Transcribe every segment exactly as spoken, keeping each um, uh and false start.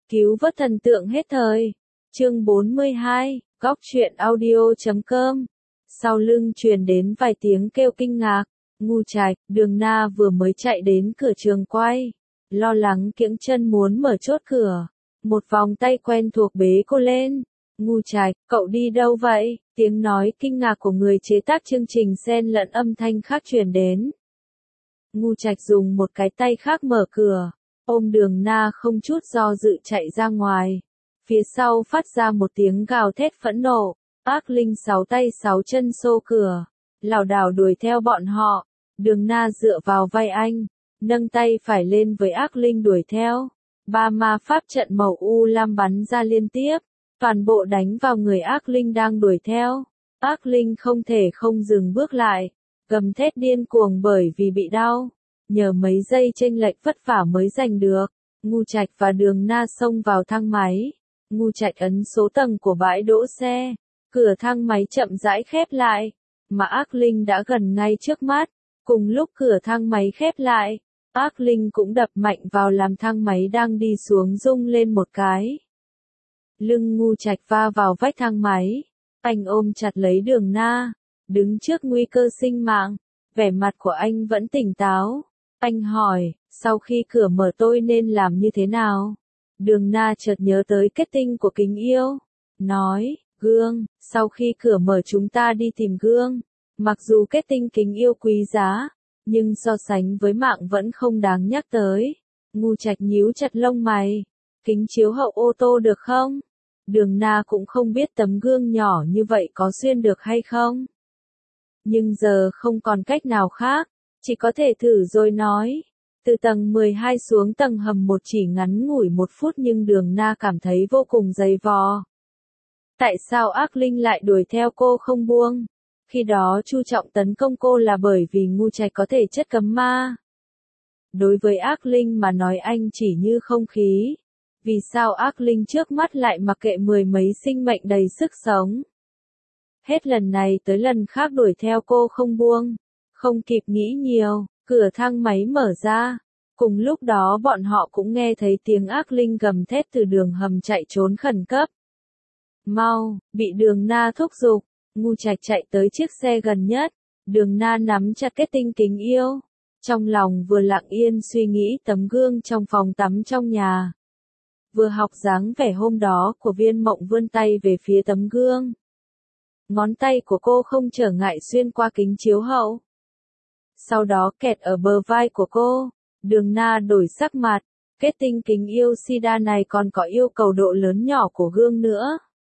Cứu vớt thần tượng hết thời. Chương bốn mươi hai, góc truyện audio chấm com. Sau lưng truyền đến vài tiếng kêu kinh ngạc. Ngu Trạch, Đường Na vừa mới chạy đến cửa trường quay. Lo lắng kiễng chân muốn mở chốt cửa. Một vòng tay quen thuộc bế cô lên. Ngu Trạch, cậu đi đâu vậy? Tiếng nói kinh ngạc của người chế tác chương trình xen lẫn âm thanh khác truyền đến. Ngu Trạch dùng một cái tay khác mở cửa, ôm Đường Na không chút do dự chạy ra ngoài. Phía sau phát ra một tiếng gào thét phẫn nộ, Ác Linh sáu tay sáu chân xô cửa, lảo đảo đuổi theo bọn họ. Đường Na dựa vào vai anh, nâng tay phải lên với Ác Linh đuổi theo. Ba ma pháp trận màu u lam bắn ra liên tiếp, toàn bộ đánh vào người Ác Linh đang đuổi theo. Ác Linh không thể không dừng bước lại, gầm thét điên cuồng bởi vì bị đau. Nhờ mấy giây chênh lệch vất vả mới giành được, Ngu Trạch và Đường Na xông vào thang máy. Ngu Trạch ấn số tầng của bãi đỗ xe, cửa thang máy chậm rãi khép lại, mà Ác Linh đã gần ngay trước mắt. Cùng lúc cửa thang máy khép lại, Ác Linh cũng đập mạnh vào làm thang máy đang đi xuống rung lên một cái. Lưng Ngu Trạch va vào vách thang máy, anh ôm chặt lấy Đường Na, đứng trước nguy cơ sinh mạng, vẻ mặt của anh vẫn tỉnh táo. Anh hỏi, sau khi cửa mở tôi nên làm như thế nào? Đường Na chợt nhớ tới kết tinh của kính yêu, nói, gương, sau khi cửa mở chúng ta đi tìm gương. Mặc dù kết tinh kính yêu quý giá, nhưng so sánh với mạng vẫn không đáng nhắc tới. Ngu Trạch nhíu chặt lông mày, kính chiếu hậu ô tô được không? Đường Na cũng không biết tấm gương nhỏ như vậy có xuyên được hay không. Nhưng giờ không còn cách nào khác, chỉ có thể thử rồi nói. Từ tầng mười hai xuống tầng hầm một chỉ ngắn ngủi một phút nhưng Đường Na cảm thấy vô cùng dày vò. Tại sao Ác Linh lại đuổi theo cô không buông? Khi đó Chu Trọng tấn công cô là bởi vì Ngu Trạch có thể chất cấm ma. Đối với Ác Linh mà nói anh chỉ như không khí. Vì sao Ác Linh trước mắt lại mặc kệ mười mấy sinh mệnh đầy sức sống? Hết lần này tới lần khác đuổi theo cô không buông. Không kịp nghĩ nhiều, cửa thang máy mở ra. Cùng lúc đó bọn họ cũng nghe thấy tiếng Ác Linh gầm thét từ đường hầm chạy trốn khẩn cấp. Mau, bị Đường Na thúc giục. Ngu Trạch chạy tới chiếc xe gần nhất. Đường Na nắm chặt kết tinh kính yêu. Trong lòng vừa lặng yên suy nghĩ tấm gương trong phòng tắm trong nhà. Vừa học dáng vẻ hôm đó của Viên Mộng vươn tay về phía tấm gương. Ngón tay của cô không trở ngại xuyên qua kính chiếu hậu. Sau đó kẹt ở bờ vai của cô. Đường Na đổi sắc mặt. Kết tinh kính yêu sida này còn có yêu cầu độ lớn nhỏ của gương nữa.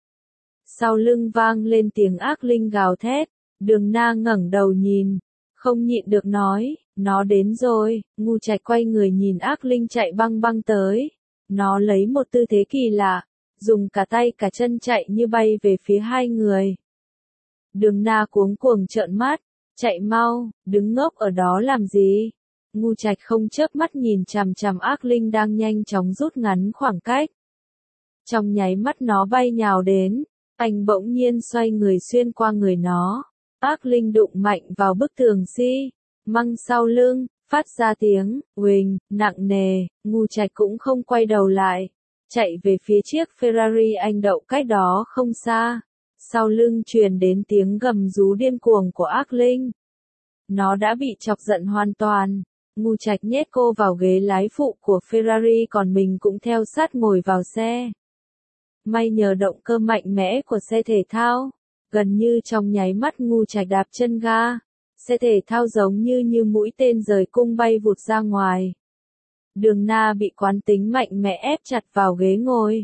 Sau lưng vang lên tiếng Ác Linh gào thét. Đường Na ngẩng đầu nhìn, không nhịn được nói, nó đến rồi. Ngu Trạch quay người nhìn Ác Linh chạy băng băng tới. Nó lấy một tư thế kỳ lạ, dùng cả tay cả chân chạy như bay về phía hai người. Đường Na cuống cuồng trợn mắt, chạy mau, đứng ngốc ở đó làm gì? Ngu Trạch không chớp mắt nhìn chằm chằm Ác Linh đang nhanh chóng rút ngắn khoảng cách. Trong nháy mắt nó bay nhào đến, anh bỗng nhiên xoay người xuyên qua người nó. Ác Linh đụng mạnh vào bức tường xi măng sau lưng, phát ra tiếng uỳnh nặng nề. Ngu Trạch cũng không quay đầu lại, chạy về phía chiếc Ferrari anh đậu cách đó không xa. Sau lưng truyền đến tiếng gầm rú điên cuồng của Ác Linh. Nó đã bị chọc giận hoàn toàn. Ngu Trạch nhét cô vào ghế lái phụ của Ferrari còn mình cũng theo sát ngồi vào xe. May nhờ động cơ mạnh mẽ của xe thể thao, gần như trong nháy mắt Ngu Trạch đạp chân ga, xe thể thao giống như như mũi tên rời cung bay vụt ra ngoài. Đường Na bị quán tính mạnh mẽ ép chặt vào ghế ngồi.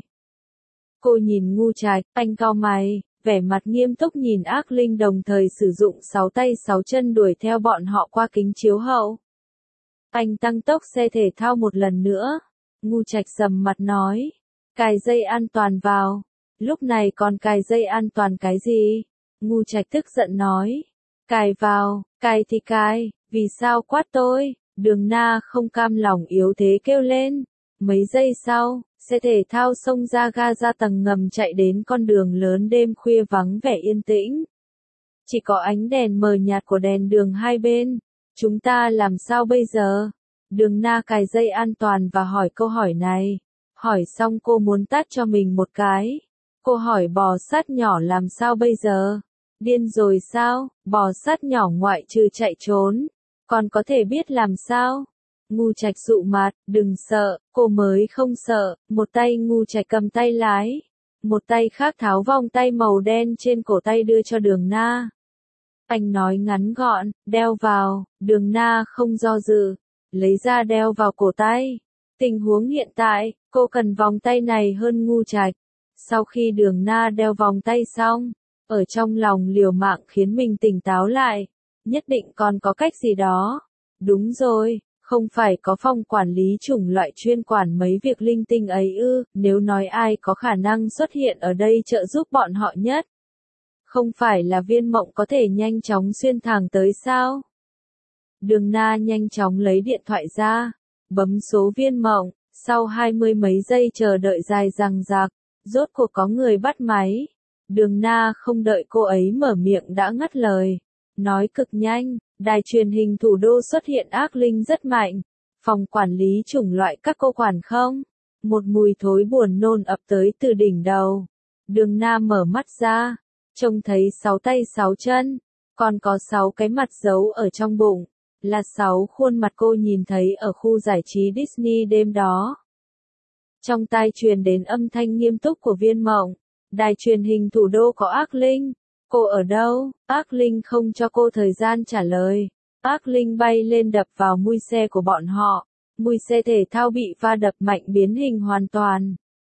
Cô nhìn Ngu Trạch, anh cau mày, vẻ mặt nghiêm túc nhìn Ác Linh đồng thời sử dụng sáu tay sáu chân đuổi theo bọn họ qua kính chiếu hậu. Anh tăng tốc xe thể thao một lần nữa. Ngu Trạch sầm mặt nói, cài dây an toàn vào. Lúc này còn cài dây an toàn cái gì? Ngu Trạch tức giận nói, cài vào, cài thì cài, vì sao quát tôi? Đường Na không cam lòng yếu thế kêu lên. Mấy giây sau, xe thể thao xông ra ga ra tầng ngầm chạy đến con đường lớn đêm khuya vắng vẻ yên tĩnh. Chỉ có ánh đèn mờ nhạt của đèn đường hai bên. Chúng ta làm sao bây giờ? Đường Na cài dây an toàn và hỏi câu hỏi này. Hỏi xong cô muốn tát cho mình một cái. Cô hỏi bò sát nhỏ làm sao bây giờ? Điên rồi sao? Bò sát nhỏ ngoại trừ chạy trốn, còn có thể biết làm sao? Ngu Trạch dụ mặt, đừng sợ, cô mới không sợ. Một tay Ngu Trạch cầm tay lái, một tay khác tháo vòng tay màu đen trên cổ tay đưa cho Đường Na. Anh nói ngắn gọn, đeo vào. Đường Na không do dự, lấy ra đeo vào cổ tay. Tình huống hiện tại, cô cần vòng tay này hơn Ngu Trạch. Sau khi Đường Na đeo vòng tay xong, ở trong lòng liều mạng khiến mình tỉnh táo lại. Nhất định còn có cách gì đó. Đúng rồi, không phải có phòng quản lý chủng loại chuyên quản mấy việc linh tinh ấy ư? Nếu nói ai có khả năng xuất hiện ở đây trợ giúp bọn họ nhất, không phải là Viên Mộng có thể nhanh chóng xuyên thẳng tới sao? Đường Na nhanh chóng lấy điện thoại ra, bấm số Viên Mộng. Sau hai mươi mấy giây chờ đợi dài dằng dặc, rốt cuộc có người bắt máy. Đường Na không đợi cô ấy mở miệng đã ngắt lời, nói cực nhanh. Đài truyền hình thủ đô xuất hiện ác linh rất mạnh. Phòng quản lý chủng loại các cô quản không? Một mùi thối buồn nôn ập tới từ đỉnh đầu. Đường Na mở mắt ra, trông thấy sáu tay sáu chân, còn có sáu cái mặt giấu ở trong bụng, là sáu khuôn mặt cô nhìn thấy ở khu giải trí Disney đêm đó. Trong tai truyền đến âm thanh nghiêm túc của Viên Mộng. Đài truyền hình thủ đô có ác linh. Cô ở đâu? Ác linh không cho cô thời gian trả lời. Ác linh bay lên đập vào mui xe của bọn họ. Mui xe thể thao bị va đập mạnh biến hình hoàn toàn.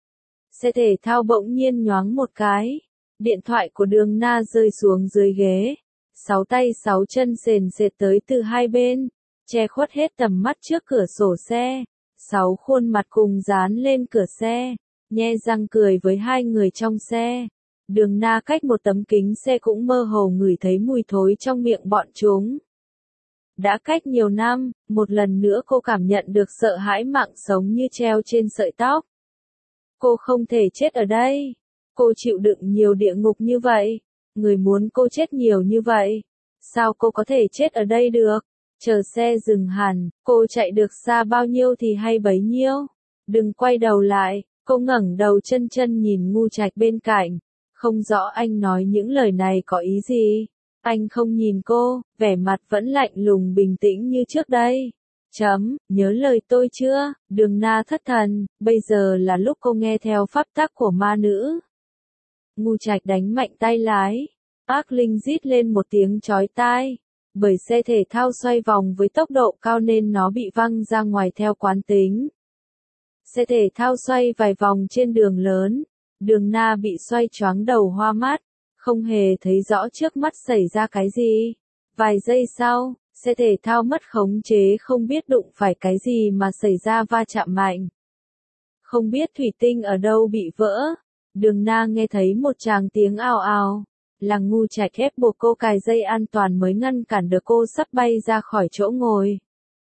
Xe thể thao bỗng nhiên nhoáng một cái. Điện thoại của Đường Na rơi xuống dưới ghế. Sáu tay sáu chân sền sệt tới từ hai bên, che khuất hết tầm mắt trước cửa sổ xe. Sáu khuôn mặt cùng dán lên cửa xe, nhe răng cười với hai người trong xe. Đường Na cách một tấm kính xe cũng mơ hồ ngửi thấy mùi thối trong miệng bọn chúng. Đã cách nhiều năm, một lần nữa cô cảm nhận được sợ hãi mạng sống như treo trên sợi tóc. Cô không thể chết ở đây. Cô chịu đựng nhiều địa ngục như vậy. Người muốn cô chết nhiều như vậy. Sao cô có thể chết ở đây được? Chờ xe dừng hẳn, cô chạy được xa bao nhiêu thì hay bấy nhiêu. Đừng quay đầu lại, cô ngẩng đầu chân chân nhìn Ngu Trạch bên cạnh. Không rõ anh nói những lời này có ý gì. Anh không nhìn cô, vẻ mặt vẫn lạnh lùng bình tĩnh như trước đây. Chấm, nhớ lời tôi chưa? Đường Na thất thần, bây giờ là lúc cô nghe theo pháp tắc của ma nữ. Ngu Trạch đánh mạnh tay lái. Ác linh rít lên một tiếng chói tai. Bởi xe thể thao xoay vòng với tốc độ cao nên nó bị văng ra ngoài theo quán tính. Xe thể thao xoay vài vòng trên đường lớn. Đường Na bị xoay choáng đầu hoa mắt, không hề thấy rõ trước mắt xảy ra cái gì. Vài giây sau, xe thể thao mất khống chế không biết đụng phải cái gì mà xảy ra va chạm mạnh. Không biết thủy tinh ở đâu bị vỡ. Đường Na nghe thấy một tràng tiếng ào ào. Là Ngu Trạch ép buộc cô cài dây an toàn mới ngăn cản được cô sắp bay ra khỏi chỗ ngồi.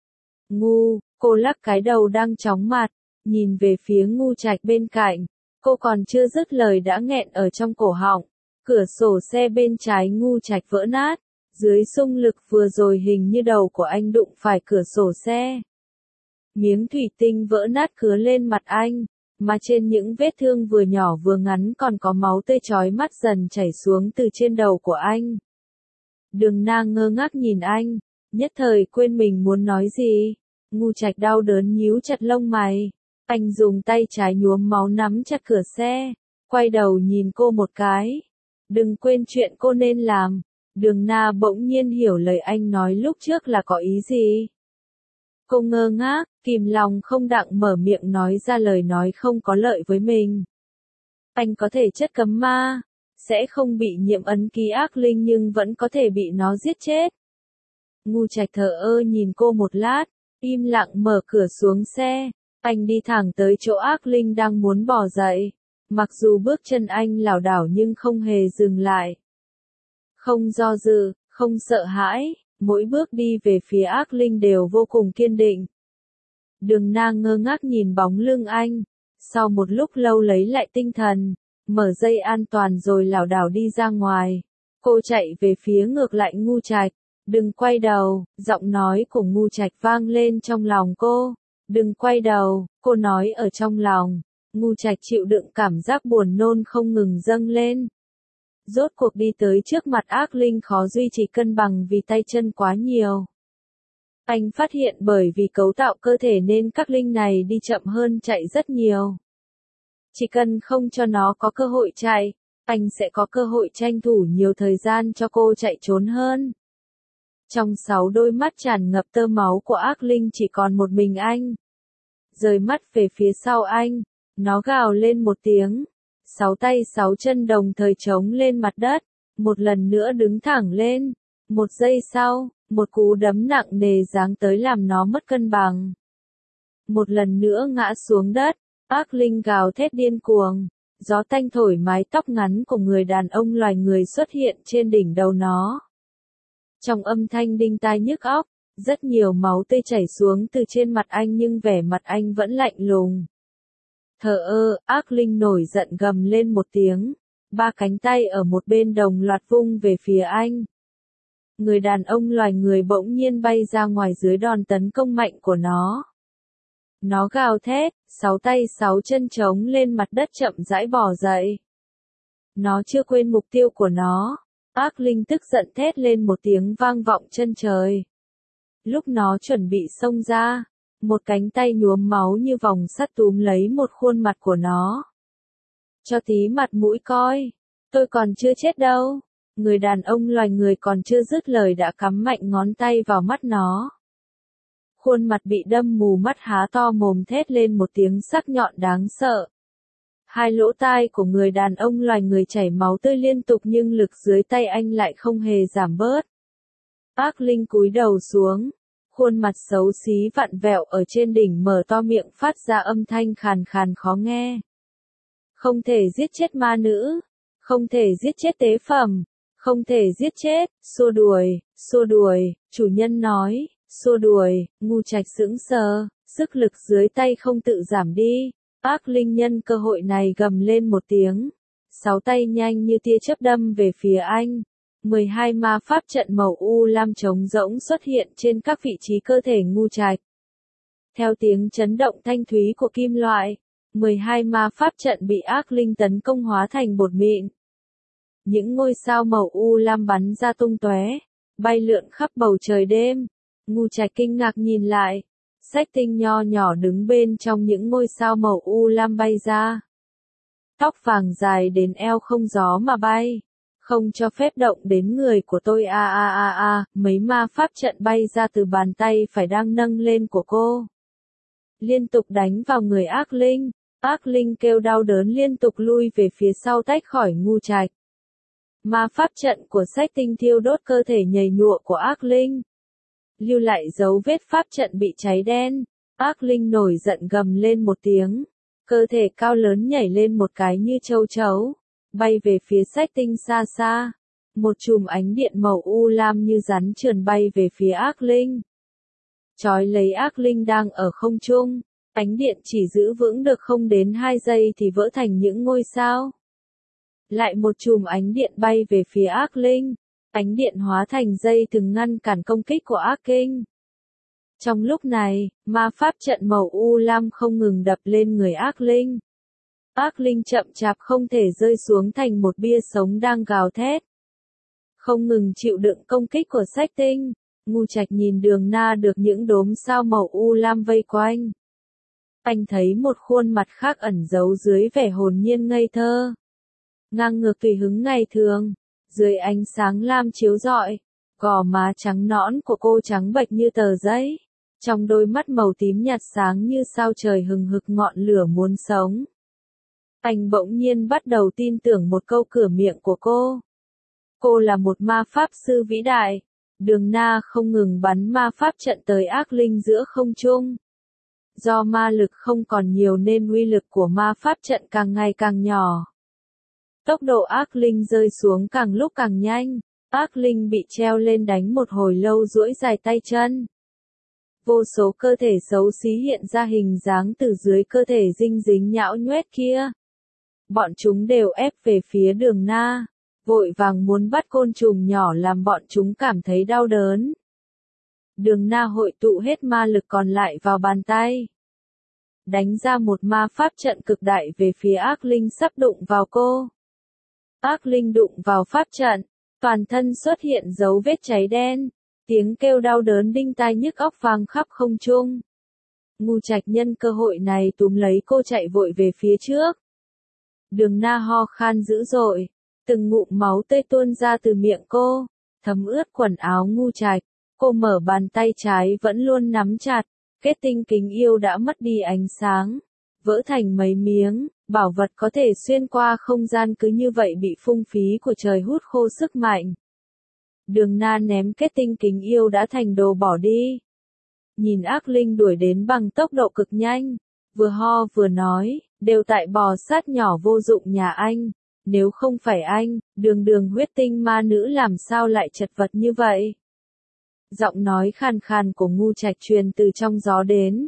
Ngu, cô lắc cái đầu đang chóng mặt, nhìn về phía Ngu Trạch bên cạnh. Cô còn chưa dứt lời đã nghẹn ở trong cổ họng. Cửa sổ xe bên trái Ngu Trạch vỡ nát. Dưới xung lực vừa rồi hình như đầu của anh đụng phải cửa sổ xe. Miếng thủy tinh vỡ nát cứa lên mặt anh. Mà trên những vết thương vừa nhỏ vừa ngắn còn có máu tươi chói mắt dần chảy xuống từ trên đầu của anh. Đường Na ngơ ngác nhìn anh, nhất thời quên mình muốn nói gì. Ngu Trạch đau đớn nhíu chặt lông mày. Anh dùng tay trái nhuốm máu nắm chặt cửa xe, quay đầu nhìn cô một cái. Đừng quên chuyện cô nên làm. Đường Na bỗng nhiên hiểu lời anh nói lúc trước là có ý gì. Cô ngơ ngác, kìm lòng không đặng mở miệng nói ra lời nói không có lợi với mình. Anh có thể chất cấm ma, sẽ không bị nhiễm ấn ký ác linh nhưng vẫn có thể bị nó giết chết. Ngu Trạch thờ ơ nhìn cô một lát, im lặng mở cửa xuống xe. Anh đi thẳng tới chỗ ác linh đang muốn bò dậy. Mặc dù bước chân anh lảo đảo nhưng không hề dừng lại. Không do dự, không sợ hãi. Mỗi bước đi về phía ác linh đều vô cùng kiên định. Đường Na ngơ ngác nhìn bóng lưng anh. Sau một lúc lâu lấy lại tinh thần, mở dây an toàn rồi lảo đảo đi ra ngoài. Cô chạy về phía ngược lại Ngu Trạch. Đừng quay đầu, giọng nói của Ngu Trạch vang lên trong lòng cô. Đừng quay đầu, cô nói ở trong lòng. Ngu Trạch chịu đựng cảm giác buồn nôn không ngừng dâng lên. Rốt cuộc đi tới trước mặt ác linh khó duy trì cân bằng vì tay chân quá nhiều. Anh phát hiện bởi vì cấu tạo cơ thể nên các linh này đi chậm hơn chạy rất nhiều. Chỉ cần không cho nó có cơ hội chạy, anh sẽ có cơ hội tranh thủ nhiều thời gian cho cô chạy trốn hơn. Trong sáu đôi mắt tràn ngập tơ máu của ác linh chỉ còn một mình anh. Rời mắt về phía sau anh, nó gào lên một tiếng. Sáu tay sáu chân đồng thời trống lên mặt đất, một lần nữa đứng thẳng lên. Một giây sau, một cú đấm nặng nề giáng tới làm nó mất cân bằng. Một lần nữa ngã xuống đất, ác linh gào thét điên cuồng. Gió tanh thổi mái tóc ngắn của người đàn ông loài người xuất hiện trên đỉnh đầu nó. Trong âm thanh đinh tai nhức óc, rất nhiều máu tươi chảy xuống từ trên mặt anh nhưng vẻ mặt anh vẫn lạnh lùng. Thờ ơ, ác linh nổi giận gầm lên một tiếng. Ba cánh tay ở một bên đồng loạt vung về phía anh. Người đàn ông loài người bỗng nhiên bay ra ngoài dưới đòn tấn công mạnh của nó. Nó gào thét, sáu tay sáu chân trống lên mặt đất chậm rãi bò dậy. Nó chưa quên mục tiêu của nó. Ác linh tức giận thét lên một tiếng vang vọng chân trời. Lúc nó chuẩn bị xông ra, một cánh tay nhuốm máu như vòng sắt túm lấy một khuôn mặt của nó. Cho tí mặt mũi coi, tôi còn chưa chết đâu. Người đàn ông loài người còn chưa dứt lời đã cắm mạnh ngón tay vào mắt nó. Khuôn mặt bị đâm mù mắt há to mồm thét lên một tiếng sắc nhọn đáng sợ. Hai lỗ tai của người đàn ông loài người chảy máu tươi liên tục nhưng lực dưới tay anh lại không hề giảm bớt. Ác linh cúi đầu xuống, khuôn mặt xấu xí vặn vẹo ở trên đỉnh mở to miệng phát ra âm thanh khàn khàn khó nghe. Không thể giết chết ma nữ, không thể giết chết tế phẩm, không thể giết chết, xua đuổi, xua đuổi, chủ nhân nói, xua đuổi. Ngu Trạch sững sờ, sức lực dưới tay không tự giảm đi. Ác linh nhân cơ hội này gầm lên một tiếng. Sáu tay nhanh như tia chớp đâm về phía anh. mười hai ma pháp trận màu u lam trống rỗng xuất hiện trên các vị trí cơ thể Ngu Trạch. Theo tiếng chấn động thanh thúy của kim loại, mười hai ma pháp trận bị ác linh tấn công hóa thành bột mịn. Những ngôi sao màu u lam bắn ra tung tóe, bay lượn khắp bầu trời đêm. Ngu Trạch kinh ngạc nhìn lại. Sách tinh nho nhỏ đứng bên trong những ngôi sao màu u lam bay ra. Tóc vàng dài đến eo không gió mà bay. Không cho phép động đến người của tôi a a a a, mấy ma pháp trận bay ra từ bàn tay phải đang nâng lên của cô. Liên tục đánh vào người ác linh. Ác linh kêu đau đớn liên tục lui về phía sau tách khỏi Ngu Trạch. Ma pháp trận của sách tinh thiêu đốt cơ thể nhầy nhụa của ác linh. Lưu lại dấu vết pháp trận bị cháy đen. Ác linh nổi giận gầm lên một tiếng. Cơ thể cao lớn nhảy lên một cái như châu chấu. Bay về phía sách tinh xa xa. Một chùm ánh điện màu u lam như rắn trườn bay về phía ác linh. Chói lấy ác linh đang ở không trung. Ánh điện chỉ giữ vững được không đến hai giây thì vỡ thành những ngôi sao. Lại một chùm ánh điện bay về phía ác linh. Ánh điện hóa thành dây thừng ngăn cản công kích của ác linh. Trong lúc này, ma pháp trận màu u lam không ngừng đập lên người ác linh. Ác linh chậm chạp không thể rơi xuống thành một bia sống đang gào thét. Không ngừng chịu đựng công kích của sách tinh. Ngu Trạch nhìn Đường Na được những đốm sao màu u lam vây quanh. Anh thấy một khuôn mặt khác ẩn giấu dưới vẻ hồn nhiên ngây thơ. Ngang ngược tùy hứng ngày thường. Dưới ánh sáng lam chiếu rọi, gò má trắng nõn của cô trắng bệch như tờ giấy. Trong đôi mắt màu tím nhạt sáng như sao trời hừng hực ngọn lửa muốn sống. Anh bỗng nhiên bắt đầu tin tưởng một câu cửa miệng của cô. Cô là một ma pháp sư vĩ đại. Đường Na không ngừng bắn ma pháp trận tới ác linh giữa không trung. Do ma lực không còn nhiều nên uy lực của ma pháp trận càng ngày càng nhỏ. Tốc độ ác linh rơi xuống càng lúc càng nhanh. Ác linh bị treo lên đánh một hồi lâu duỗi dài tay chân. Vô số cơ thể xấu xí hiện ra hình dáng từ dưới cơ thể dinh dính nhão nhoét kia. Bọn chúng đều ép về phía Đường Na. Vội vàng muốn bắt côn trùng nhỏ làm bọn chúng cảm thấy đau đớn. Đường Na hội tụ hết ma lực còn lại vào bàn tay. đánh ra một ma pháp trận cực đại về phía ác linh sắp đụng vào cô. Ác linh đụng vào pháp trận, toàn thân xuất hiện dấu vết cháy đen, tiếng kêu đau đớn đinh tai nhức óc vang khắp không trung. Ngu Trạch nhân cơ hội này túm lấy cô chạy vội về phía trước. Đường Na ho khan dữ dội, từng ngụm máu tươi tuôn ra từ miệng cô, thấm ướt quần áo Ngu Trạch. Cô mở bàn tay trái vẫn luôn nắm chặt, kết tinh kính yêu đã mất đi ánh sáng, vỡ thành mấy miếng, bảo vật có thể xuyên qua không gian cứ như vậy bị phung phí của trời hút khô sức mạnh. Đường Na ném kết tinh kính yêu đã thành đồ bỏ đi. Nhìn ác linh đuổi đến bằng tốc độ cực nhanh, vừa ho vừa nói, đều tại bò sát nhỏ vô dụng nhà anh, nếu không phải anh, đường đường huyết tinh ma nữ làm sao lại chật vật như vậy. Giọng nói khàn khàn của Ngu Trạch truyền từ trong gió đến.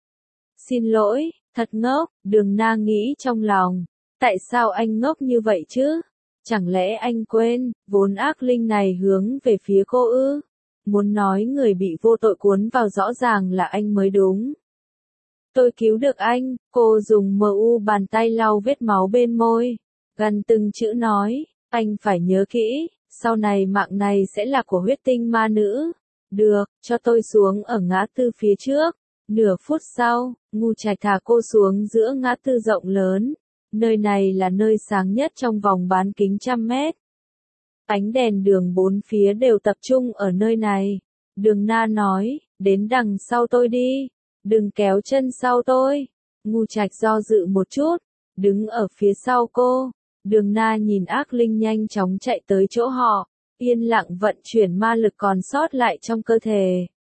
Xin lỗi, thật ngốc, Đường Na nghĩ trong lòng, tại sao anh ngốc như vậy chứ? Chẳng lẽ anh quên, vốn ác linh này hướng về phía cô ư? Muốn nói người bị vô tội cuốn vào rõ ràng là anh mới đúng. Tôi cứu được anh, cô dùng mờ u bàn tay lau vết máu bên môi, gần từng chữ nói, anh phải nhớ kỹ, sau này mạng này sẽ là của huyết tinh ma nữ. Được, cho tôi xuống ở ngã tư phía trước. Nửa phút sau, Ngu Trạch thả cô xuống giữa ngã tư rộng lớn. Nơi này là nơi sáng nhất trong vòng bán kính trăm mét. Ánh đèn đường bốn phía đều tập trung ở nơi này. Đường Na nói, đến đằng sau tôi đi. Đừng kéo chân sau tôi. Ngu Trạch do dự một chút, đứng ở phía sau cô. Đường Na nhìn ác linh nhanh chóng chạy tới chỗ họ, yên lặng vận chuyển ma lực còn sót lại trong cơ thể.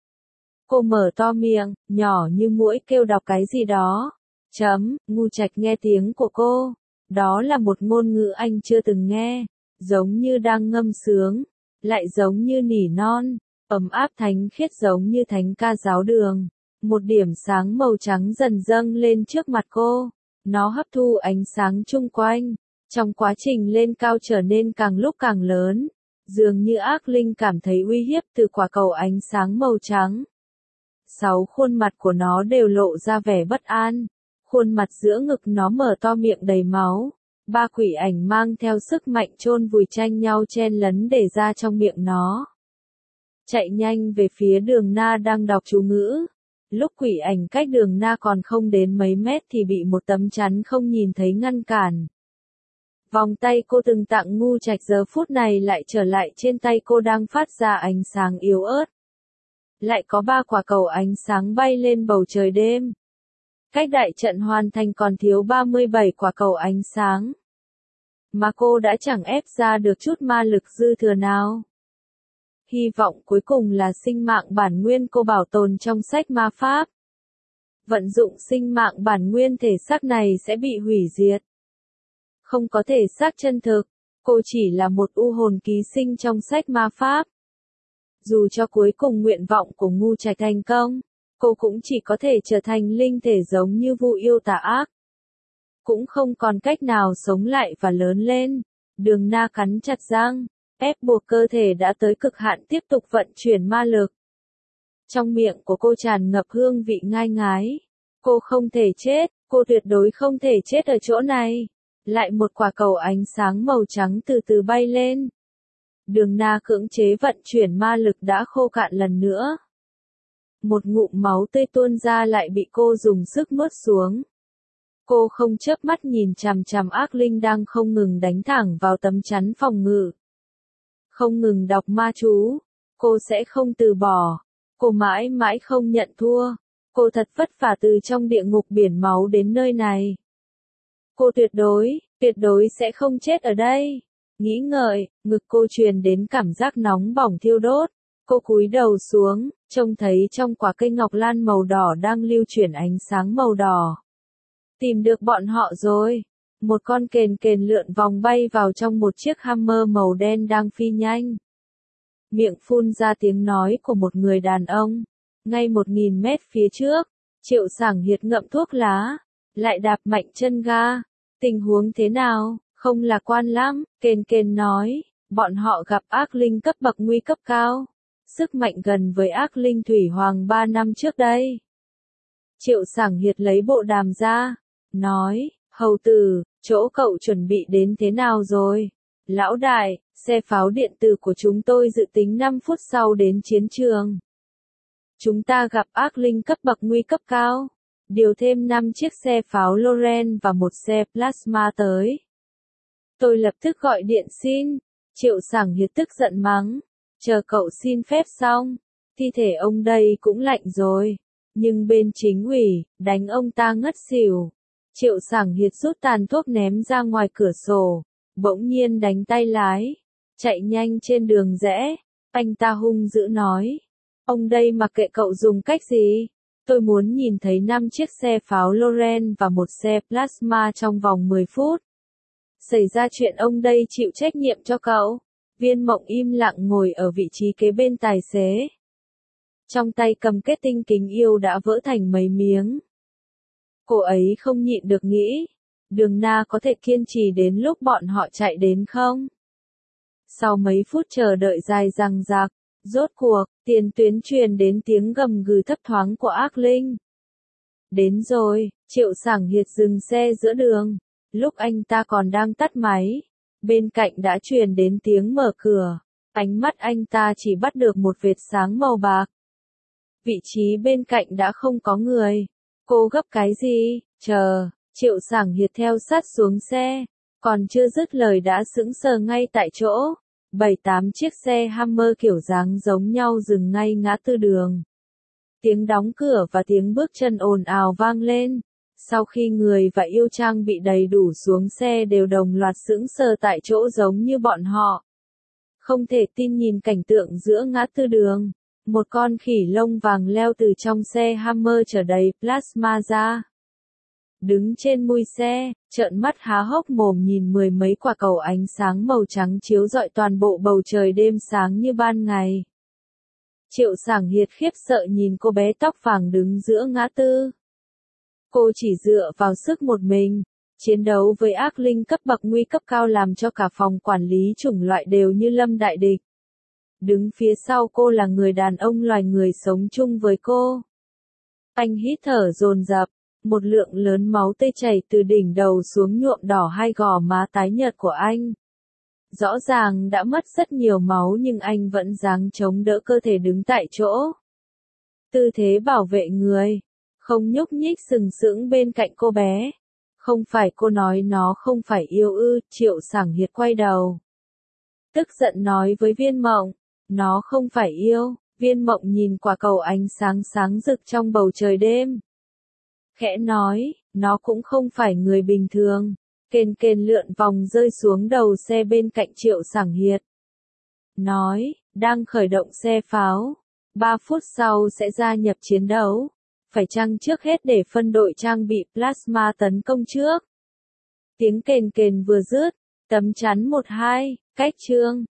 Cô mở to miệng, nhỏ như muỗi kêu đọc cái gì đó. Chấm, Ngu Trạch nghe tiếng của cô. Đó là một ngôn ngữ anh chưa từng nghe, giống như đang ngâm sướng, lại giống như nỉ non, ấm áp thánh khiết giống như thánh ca giáo đường. Một điểm sáng màu trắng dần dâng lên trước mặt cô, nó hấp thu ánh sáng chung quanh, trong quá trình lên cao trở nên càng lúc càng lớn, dường như ác linh cảm thấy uy hiếp từ quả cầu ánh sáng màu trắng. Sáu khuôn mặt của nó đều lộ ra vẻ bất an, khuôn mặt giữa ngực nó mở to miệng đầy máu, ba quỷ ảnh mang theo sức mạnh chôn vùi tranh nhau chen lấn để ra trong miệng nó. Chạy nhanh về phía Đường Na đang đọc chú ngữ. Lúc quỷ ảnh cách Đường Na còn không đến mấy mét thì bị một tấm chắn không nhìn thấy ngăn cản. Vòng tay cô từng tặng Ngu Trạch giờ phút này lại trở lại trên tay cô đang phát ra ánh sáng yếu ớt. Lại có ba quả cầu ánh sáng bay lên bầu trời đêm. Cách đại trận hoàn thành còn thiếu ba mươi bảy quả cầu ánh sáng. Mà cô đã chẳng ép ra được chút ma lực dư thừa nào. Hy vọng cuối cùng là sinh mạng bản nguyên cô bảo tồn trong sách ma pháp. Vận dụng sinh mạng bản nguyên thể xác này sẽ bị hủy diệt. Không có thể xác chân thực, cô chỉ là một u hồn ký sinh trong sách ma pháp. Dù cho cuối cùng nguyện vọng của Ngu Trạch thành công, cô cũng chỉ có thể trở thành linh thể giống như Vu yêu tà ác. Cũng không còn cách nào sống lại và lớn lên. Đường Na cắn chặt răng, ép buộc cơ thể đã tới cực hạn tiếp tục vận chuyển ma lực. Trong miệng của cô tràn ngập hương vị ngai ngái. Cô không thể chết, cô tuyệt đối không thể chết ở chỗ này. Lại một quả cầu ánh sáng màu trắng từ từ bay lên. Đường Na cưỡng chế vận chuyển ma lực đã khô cạn lần nữa. Một ngụm máu tươi tuôn ra lại bị cô dùng sức nuốt xuống. Cô không chớp mắt nhìn chằm chằm ác linh đang không ngừng đánh thẳng vào tấm chắn phòng ngự. Không ngừng đọc ma chú. Cô sẽ không từ bỏ. Cô mãi mãi không nhận thua. Cô thật vất vả từ trong địa ngục biển máu đến nơi này. Cô tuyệt đối, tuyệt đối sẽ không chết ở đây. Nghĩ ngợi, ngực cô truyền đến cảm giác nóng bỏng thiêu đốt. Cô cúi đầu xuống, trông thấy trong quả cây ngọc lan màu đỏ đang lưu chuyển ánh sáng màu đỏ. Tìm được bọn họ rồi. Một con kền kền lượn vòng bay vào trong một chiếc Hammer màu đen đang phi nhanh. Miệng phun ra tiếng nói của một người đàn ông. Ngay một nghìn mét phía trước, Triệu Sảng Hiệt ngậm thuốc lá, lại đạp mạnh chân ga. Tình huống thế nào? Không lạc quan lắm, kền kền nói. Bọn họ gặp ác linh cấp bậc nguy cấp cao. Sức mạnh gần với ác linh thủy hoàng ba năm trước đây. Triệu Sảng Hiệt lấy bộ đàm ra, nói, hầu tử, chỗ cậu chuẩn bị đến thế nào rồi? Lão đại, xe pháo điện tử của chúng tôi dự tính năm phút sau đến chiến trường. Chúng ta gặp ác linh cấp bậc nguy cấp cao. Điều thêm năm chiếc xe pháo Loren và một xe plasma tới. Tôi lập tức gọi điện xin. Triệu Sảng Hiệt tức giận mắng. Chờ cậu xin phép xong. Thi thể ông đây cũng lạnh rồi. Nhưng bên chính ủy, đánh ông ta ngất xỉu. Triệu Sảng Hiệt rút tàn thuốc ném ra ngoài cửa sổ. Bỗng nhiên đánh tay lái. Chạy nhanh trên đường rẽ. Anh ta hung dữ nói. Ông đây mặc kệ cậu dùng cách gì. Tôi muốn nhìn thấy năm chiếc xe pháo Loren và một xe plasma trong vòng mười phút. Xảy ra chuyện ông đây chịu trách nhiệm cho cậu. Viên Mộng im lặng ngồi ở vị trí kế bên tài xế. Trong tay cầm kết tinh kính yêu đã vỡ thành mấy miếng. Cô ấy không nhịn được nghĩ. Đường Na có thể kiên trì đến lúc bọn họ chạy đến không? Sau mấy phút chờ đợi dài dằng dặc, rốt cuộc, tiền tuyến truyền đến tiếng gầm gừ thấp thoáng của ác linh. Đến rồi, Triệu Sảng Hiệt dừng xe giữa đường. Lúc anh ta còn đang tắt máy, bên cạnh đã truyền đến tiếng mở cửa. Ánh mắt anh ta chỉ bắt được một vệt sáng màu bạc. Vị trí bên cạnh đã không có người. Cô gấp cái gì? Chờ, Triệu Sảng Hiệt theo sát xuống xe. Còn chưa dứt lời đã sững sờ ngay tại chỗ. Bảy tám chiếc xe Hammer kiểu dáng giống nhau dừng ngay ngã tư đường. Tiếng đóng cửa và tiếng bước chân ồn ào vang lên. Sau khi người và yêu trang bị đầy đủ xuống xe đều đồng loạt sững sờ tại chỗ giống như bọn họ. Không thể tin nhìn cảnh tượng giữa ngã tư đường. Một con khỉ lông vàng leo từ trong xe Hammer chở đầy plasma ra. Đứng trên mui xe, trợn mắt há hốc mồm nhìn mười mấy quả cầu ánh sáng màu trắng chiếu rọi toàn bộ bầu trời đêm sáng như ban ngày. Triệu Sảng Hiệt khiếp sợ nhìn cô bé tóc vàng đứng giữa ngã tư. Cô chỉ dựa vào sức một mình, chiến đấu với ác linh cấp bậc nguy cấp cao làm cho cả phòng quản lý chủng loại đều như lâm đại địch. Đứng phía sau cô là người đàn ông loài người sống chung với cô. Anh hít thở dồn dập. Một lượng lớn máu tươi chảy từ đỉnh đầu xuống nhuộm đỏ hai gò má tái nhợt của anh. Rõ ràng đã mất rất nhiều máu nhưng anh vẫn giáng chống đỡ cơ thể đứng tại chỗ. Tư thế bảo vệ người, không nhúc nhích sừng sững bên cạnh cô bé. Không phải cô nói nó không phải yêu ư? Triệu Sảng Hiệt quay đầu. Tức giận nói với Viên Mộng, nó không phải yêu. Viên Mộng nhìn quả cầu ánh sáng sáng rực trong bầu trời đêm. Khẽ nói, nó cũng không phải người bình thường. Kền kền lượn vòng rơi xuống đầu xe bên cạnh Triệu Sảng Hiệt. Nói, đang khởi động xe pháo. Ba phút sau sẽ gia nhập chiến đấu. Phải chăng trước hết để phân đội trang bị plasma tấn công trước. Tiếng kền kền vừa dứt, tấm chắn một hai, cách chương.